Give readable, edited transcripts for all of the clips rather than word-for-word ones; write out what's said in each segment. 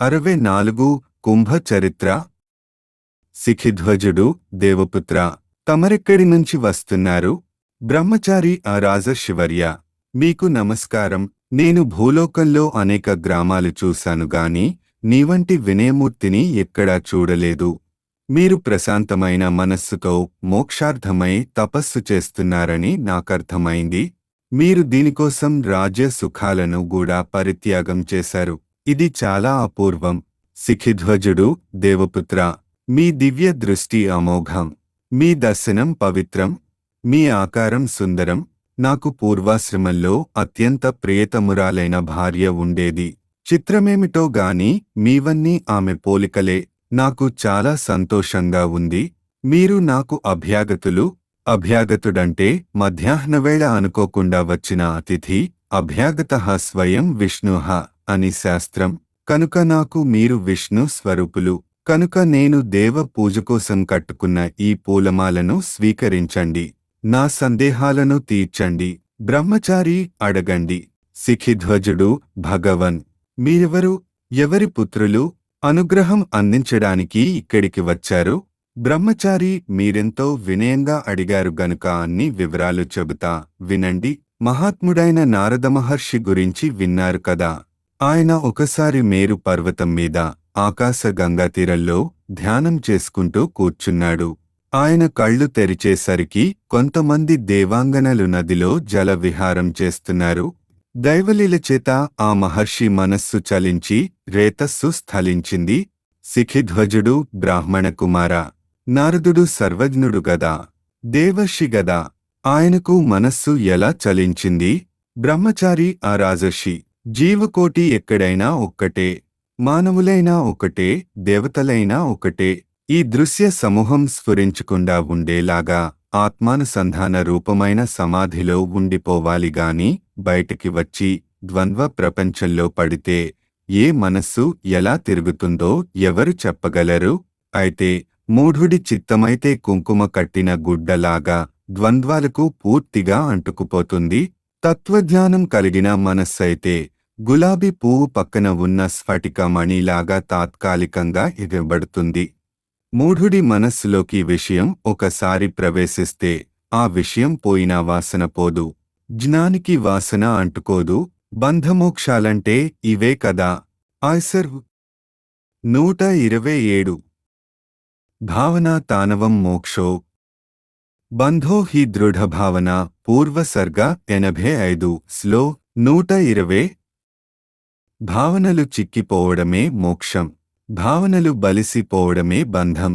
64 కుంభ చరిత్ర. శిఖిధ్వజుడు, దేవపుత్ర, తమరెక్కడి నుంచి వస్తున్నారు? బ్రహ్మచారి ఆ రాజశివర్య, మీకు నమస్కారం. నేను భూలోకంలో అనేక గ్రామాలు చూశాను గాని నీవంటి వినయమూర్తిని ఎక్కడా చూడలేదు. మీరు ప్రశాంతమైన మనస్సుతో మోక్షార్థమై తపస్సు చేస్తున్నారని నాకర్థమైంది. మీరు దీనికోసం రాజ్య సుఖాలను కూడా పరిత్యాగం చేశారు. ఇది చాలా అపూర్వం. శిఖిధ్వజుడు, దేవపుత్ర, మీ దివ్య దృష్టి అమోఘం. మీ దర్శనం పవిత్రం. మీ ఆకారం సుందరం. నాకు పూర్వాశ్రమంలో అత్యంత ప్రియతమురాలైన భార్య ఉండేది. చిత్రమేమిటో గాని మీవన్నీ ఆమె పోలికలే. నాకు చాలా సంతోషంగా ఉంది. మీరు నాకు అభ్యాగతులు. అభ్యాగతుడంటే మధ్యాహ్నవేళ అనుకోకుండా వచ్చిన అతిథి. అభ్యాగతః స్వయం విష్ణుః అని శాస్త్రం. కనుక నాకు మీరు విష్ణు స్వరూపులు. కనుక నేను దేవ పూజ కోసం కట్టుకున్న ఈ పూలమాలను స్వీకరించండి. నా సందేహాలను తీర్చండి. బ్రహ్మచారి, అడగండి. శిఖిధ్వజుడు, భగవన్, మీరెవరు? ఎవరి పుత్రులు? అనుగ్రహం అందించడానికి ఇక్కడికి వచ్చారు? బ్రహ్మచారి, మీరెంతో వినయంగా అడిగారు గనుక అన్ని వివరాలు చెబుతా, వినండి. మహాత్ముడైన నారద మహర్షి గురించి విన్నారు కదా. ఆయన ఒకసారి మేరు పర్వతం మీద ఆకాశగంగా తీరంలో ధ్యానం చేసుకుంటూ కూర్చున్నాడు. ఆయన కళ్ళు తెరిచేసరికి కొంతమంది దేవాంగనలు నదిలో జల విహారం చేస్తున్నారు. దైవలీల చేత ఆ మహర్షి మనస్సు చలించి రేతస్సు స్థలించింది. శిఖిధ్వజుడు, బ్రాహ్మణ కుమార, నారదుడు సర్వజ్ఞుడు గదా, దేవర్షి గదా, ఆయనకు మనస్సు ఎలా చలించింది? బ్రహ్మచారి, ఆ రాజర్షి, జీవకోటి ఎక్కడైనా ఒక్కటే, మానవులైనా ఒకటే, దేవతలైనా ఒకటే. ఈ దృశ్య సమూహం స్ఫురించకుండా ఉండేలాగా ఆత్మానుసంధాన రూపమైన సమాధిలో ఉండిపోవాలిగాని బయటికి వచ్చి ద్వంద్వ ప్రపంచంలో పడితే ఏ మనస్సు ఎలా తిరుగుతుందో ఎవరు చెప్పగలరు? అయితే మూఢుడి చిత్తమైతే కుంకుమ కట్టిన గుడ్డలాగా ద్వంద్వాలకు పూర్తిగా అంటుకుపోతుంది. తత్వజ్ఞానం కలిగిన మనస్సైతే గులాబీ పువ్వు పక్కన ఉన్న స్ఫటిక మణిలాగా తాత్కాలికంగా ఎగబడుతుంది. మూఢుడి మనస్సులోకి విషయం ఒకసారి ప్రవేశిస్తే ఆ విషయం పోయినా వాసన పోదు. జ్ఞానికి వాసన అంటుకోదు. బంధమోక్షాలంటే ఇవే కదా. ఆయ్సర్ 127. భావనా తానవం మోక్షో బంధో హి దృఢభావన. పూర్వసర్గ 85. స్లో 120. భావనలు చిక్కిపోవడమే మోక్షం. భావనలు బలిసిపోవడమే బంధం.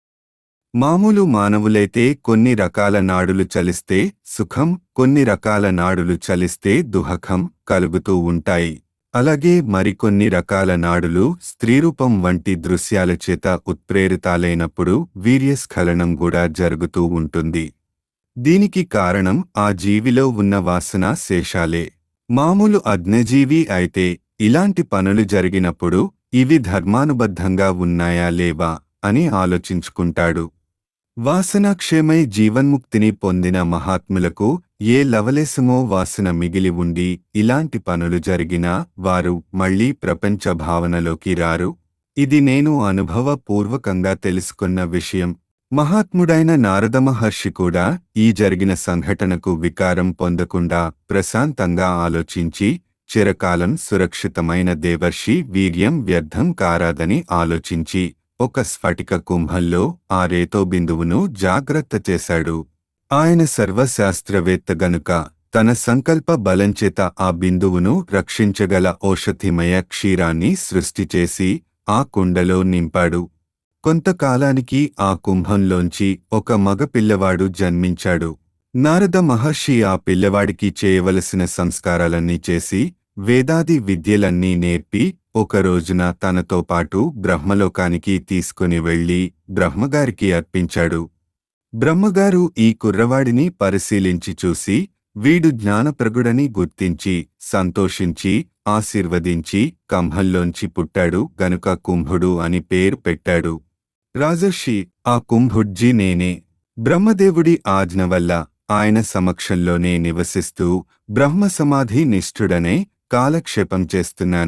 మామూలు మానవులైతే కొన్ని రకాల నాడులు చలిస్తే సుఖం, కొన్ని రకాల నాడులు చలిస్తే దుఃఖం కలుగుతూ ఉంటాయి. అలాగే మరికొన్ని రకాల నాడులు స్త్రీరూపం వంటి దృశ్యాల చేత ఉత్ప్రేరితాలైనప్పుడు వీర్యస్ఖలనం కూడా జరుగుతూ ఉంటుంది. దీనికి కారణం ఆ జీవిలో ఉన్న వాసనా శేషాలే. మామూలు అజ్ఞజీవి అయితే ఇలాంటి పనులు జరిగినప్పుడు ఇవి ధర్మానుబద్ధంగా ఉన్నాయా లేవా అని ఆలోచించుకుంటాడు. వాసనాక్షేమై జీవన్ముక్తిని పొందిన మహాత్ములకు ఏ లవలేశమో వాసన మిగిలి ఉండి ఇలాంటి పనులు జరిగినా వారు మళ్లీ ప్రపంచ భావనలోకి రారు. ఇది నేను అనుభవపూర్వకంగా తెలుసుకున్న విషయం. మహాత్ముడైన నారద మహర్షి కూడా ఈ జరిగిన సంఘటనకు వికారం పొందకుండా ప్రశాంతంగా ఆలోచించి చిరకాలం సురక్షితమైన దేవర్షి వీర్యం వ్యర్థం కారాదని ఆలోచించి ఒక స్ఫటిక కుంభంలో ఆ రేతో బిందువును జాగ్రత్త చేశాడు. ఆయన సర్వశాస్త్రవేత్త గనుక తన సంకల్ప బలంచేత ఆ బిందువును రక్షించగల ఔషధిమయ క్షీరాన్ని సృష్టి చేసి ఆ కుండలో నింపాడు. కొంతకాలానికి ఆ కుంభంలోంచి ఒక మగపిల్లవాడు జన్మించాడు. నారద మహర్షి ఆ పిల్లవాడికి చేయవలసిన సంస్కారాలన్నీ చేసి వేదాది విద్యలన్నీ నేర్పి ఒక రోజున తనతో పాటు బ్రహ్మలోకానికి తీసుకుని వెళ్లి బ్రహ్మగారికి అర్పించాడు. బ్రహ్మగారు ఈ కుర్రవాడిని పరిశీలించి చూసి వీడు జ్ఞానప్రగుడని గుర్తించి సంతోషించి ఆశీర్వదించి కంభంలోంచి పుట్టాడు గనుక కుంభుడు అని పేరు పెట్టాడు. రాజర్షి, ఆ కుంభుడ్జీ నేనే. బ్రహ్మదేవుడి ఆజ్ఞ వల్ల ఆయన సమక్షంలోనే నివసిస్తూ బ్రహ్మసమాధి నిష్ఠుడనే కాలక్షేపం చేస్తున్నాను.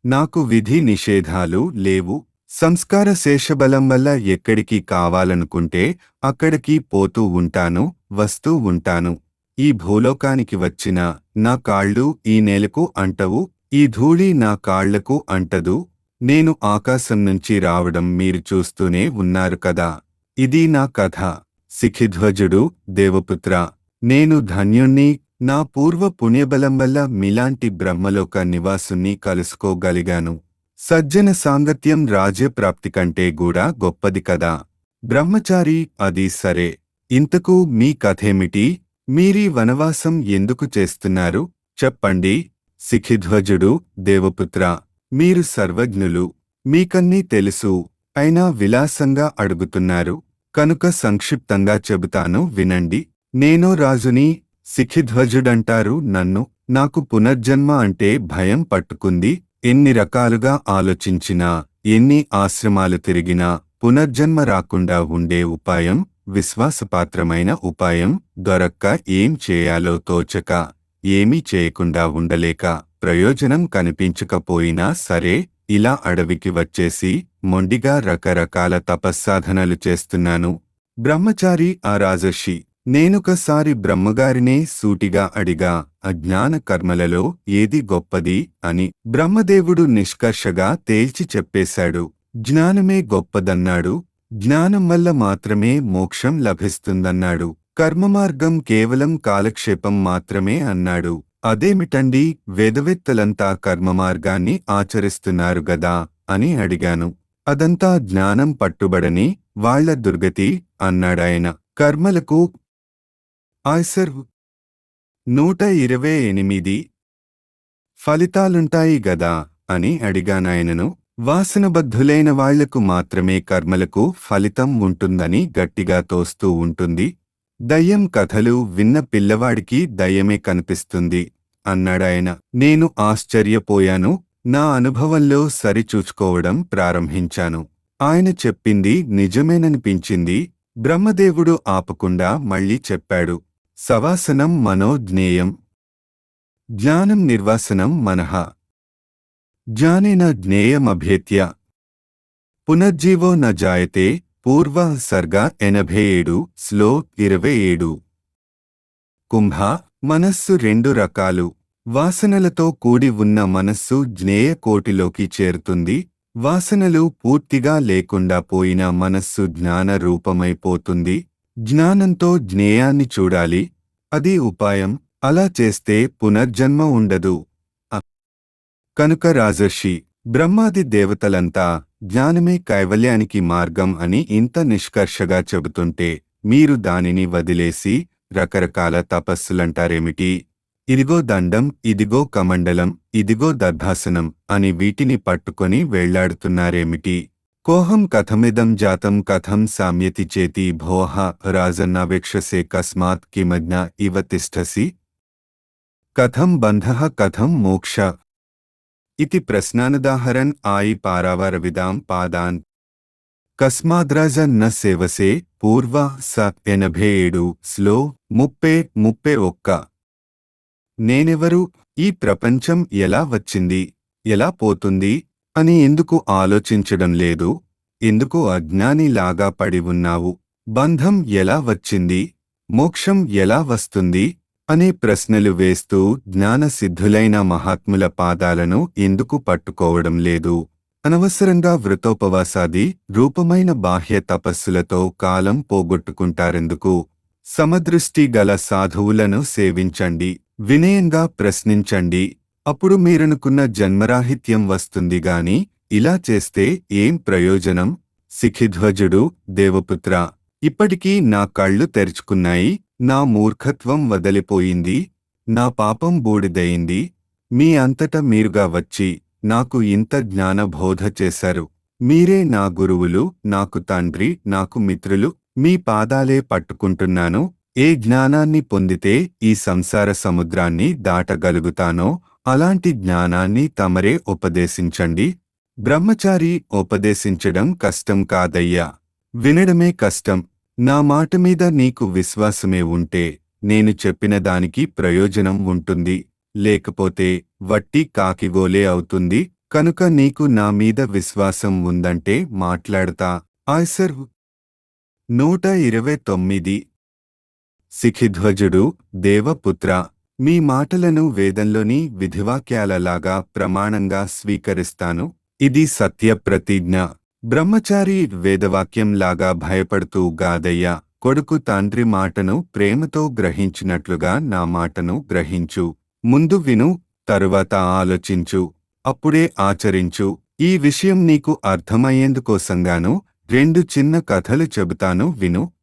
నాకు విధి నిషేధాలు లేవు. సంస్కార శేషబలం వల్ల ఎక్కడికి కావాలనుకుంటే అక్కడికి పోతూ ఉంటాను, వస్తూ ఉంటాను. ఈ భూలోకానికి వచ్చిన నా కాళ్ళు ఈ నేలకు అంటవు, ఈ ధూళి నా కాళ్లకు అంటదు. నేను ఆకాశం నుంచి రావడం మీరు చూస్తూనే ఉన్నారు కదా. ఇది నా కథ. శిఖిధ్వజుడు, దేవపుత్ర, నేను ధన్యుణ్ణి. నా పూర్వ పుణ్యబలం వల్ల మీలాంటి బ్రహ్మలోక నివాసుని కలుసుకోగలిగాను. సజ్జన సాంగత్యం రాజ్యప్రాప్తి కంటే కూడా గొప్పది కదా. బ్రహ్మచారి, అది సరే. ఇంతకు మీ కథేమిటి? మీరీ వనవాసం ఎందుకు చేస్తున్నారు? చెప్పండి. శిఖిధ్వజుడు, దేవపుత్ర, మీరు సర్వజ్ఞులు, మీకన్నీ తెలుసు, అయినా విలాసంగా అడుగుతున్నారు. కనుక సంక్షిప్తంగా చెబుతాను వినండి. నేనో రాజుని. శిఖిధ్వజుడంటారు నన్ను. నాకు పునర్జన్మ అంటే భయం పట్టుకుంది. ఎన్ని రకాలుగా ఆలోచించినా, ఎన్ని ఆశ్రమాలు తిరిగినా పునర్జన్మ రాకుండా ఉండే ఉపాయం, విశ్వాసపాత్రమైన ఉపాయం దొరక్క ఏం చేయాలో తోచక, ఏమీ చేయకుండా ఉండలేక, ప్రయోజనం కనిపించకపోయినా సరే ఇలా అడవికి వచ్చేసి మొండిగా రకరకాల తపస్సాధనలు చేస్తున్నాను. బ్రహ్మచారి ఆ రాజర్షి. నేనొకసారి బ్రహ్మగారినే సూటిగా అడిగా, అజ్ఞాన కర్మలలో ఏది గొప్పది అని. బ్రహ్మదేవుడు నిష్కర్షగా తేల్చి చెప్పేశాడు. జ్ఞానమే గొప్పదన్నాడు. జ్ఞానం వల్ల మాత్రమే మోక్షం లభిస్తుందన్నాడు. కర్మమార్గం కేవలం కాలక్షేపం మాత్రమే అన్నాడు. అదేమిటండి, వేదవేత్తలంతా కర్మమార్గాన్ని ఆచరిస్తున్నారు గదా అని అడిగాను. అదంతా జ్ఞానం పట్టుబడని వాళ్ల దుర్గతి అన్నాడాయన. కర్మలకు ఆయ్సర్ 128 ఫలితాలుంటాయి గదా అని అడిగానాయనను. వాసనబద్ధులైన వాళ్లకు మాత్రమే కర్మలకు ఫలితం ఉంటుందని గట్టిగా తోస్తూ ఉంటుంది. దయ్యం కథలు విన్న పిల్లవాడికి దయ్యమే కనిపిస్తుంది అన్నాడాయన. నేను ఆశ్చర్యపోయాను. నా అనుభవంలో సరిచూచుకోవడం ప్రారంభించాను. ఆయన చెప్పింది నిజమేననిపించింది. బ్రహ్మదేవుడు ఆపకుండా మళ్ళీ చెప్పాడు. సవాసనం మనో జ్ఞేయం, జ్ఞానం నిర్వాసనం మనః, జ్ఞానేన జ్ఞేయమభ్యేత్య పునర్జీవో న జాయతే. పూర్వ సర్గ 87 శ్లో 27. కుంభ. మనస్సు రెండు రకాలు. వాసనలతో కూడి ఉన్న మనస్సు జ్ఞేయ కోటిలోకి చేరుతుంది. వాసనలు పూర్తిగా లేకుండా పోయిన మనస్సు జ్ఞాన రూపమైపోతుంది. జ్ఞానంతో జ్ఞేయాన్ని చూడాలి. అది ఉపాయం. అలా చేస్తే పునర్జన్మ ఉండదు. కనుక రాజర్షి, బ్రహ్మాది దేవతలంతా జ్ఞానమే కైవల్యానికి మార్గం అని ఇంత నిష్కర్షగా చెబుతుంటే మీరు దానిని వదిలేసి రకరకాల తపస్సులంటారేమిటి? ఇదిగో దండం, ఇదిగో కమండలం, ఇదిగో దర్భాసనం అని వీటిని పట్టుకొని వేళ్లాడుతున్నారేమిటి? కోహం కథమిదం జాతం కథం సామ్యతి చేతి భోః రాజన్నావేక్షసే కస్మాత్ కిమజ్ఞ ఇవ తిష్టసి? కథం బంధః కథం మోక్ష ఇతి ప్రశ్నానుదాహరన్ ఆయి పారావారవిదాం పాదాన్ కస్మాద్రాజ న సేవసే. పూర్వ స 87 శ్లో 30-31. నేనెవరు? ఈ ప్రపంచం ఎలా వచ్చింది, ఎలా పోతుంది అని ఎందుకు ఆలోచించడం లేదు? ఎందుకు అజ్ఞానిలాగా పడి ఉన్నావు? బంధం ఎలా వచ్చింది, మోక్షం ఎలా వస్తుంది అనే ప్రశ్నలు వేస్తూ జ్ఞానసిద్ధులైన మహాత్ముల పాదాలను ఎందుకు పట్టుకోవడం లేదు? అనవసరంగా వ్రతోపవాసాది రూపమైన బాహ్య తపస్సులతో కాలం పోగొట్టుకుంటారెందుకు? సమదృష్టి గల సాధువులను సేవించండి, వినయంగా ప్రశ్నించండి. అప్పుడు మీరనుకున్న జన్మరాహిత్యం వస్తుందిగాని ఇలా చేస్తే ఏం ప్రయోజనం? శిఖిధ్వజుడు, దేవపుత్ర, ఇప్పటికీ నా కళ్ళు తెరుచుకున్నాయి. నా మూర్ఖత్వం వదిలిపోయింది. నా పాపం బూడిదయింది. మీ అంతట మీరుగా వచ్చి నాకు ఇంత జ్ఞానబోధ చేశారు. మీరే నా గురువులు, నాకు తండ్రి, నాకు మిత్రులు. మీ పాదాలే పట్టుకుంటున్నాను. ఏ జ్ఞానాన్ని పొందితే ఈ సంసార సముద్రాన్ని దాటగలుగుతానో అలాంటి జ్ఞానాన్ని తమరే ఉపదేశించండి. బ్రహ్మచారి, ఉపదేశించడం కష్టం కాదయ్యా, వినడమే కష్టం. నా మాట మీద నీకు విశ్వాసమే ఉంటే నేను చెప్పిన దానికి ప్రయోజనం ఉంటుంది. లేకపోతే వట్టి కాకిగోలే అవుతుంది. కనుక నీకు నా మీద విశ్వాసం ఉందంటే మాట్లాడతా. ఆయ్సర్ 129. శిఖిధ్వజుడు, దేవపుత్ర, మీ మాటలను వేదంలోని విధివాక్యాలలాగా ప్రమాణంగా స్వీకరిస్తాను. ఇది సత్య ప్రతిజ్ఞ. బ్రహ్మచారి వేదవాక్యం లాగా భయపడుతూ గాదయ్యా, కొడుకు తండ్రి మాటను ప్రేమతో గ్రహించినట్లుగా నా మాటను గ్రహించు. ముందు విను, తరువాత ఆలోచించు, అప్పుడే ఆచరించు. ఈ విషయం నీకు అర్థమయ్యేందుకోసంగాను 2 చిన్న కథలు చెబుతాను విను.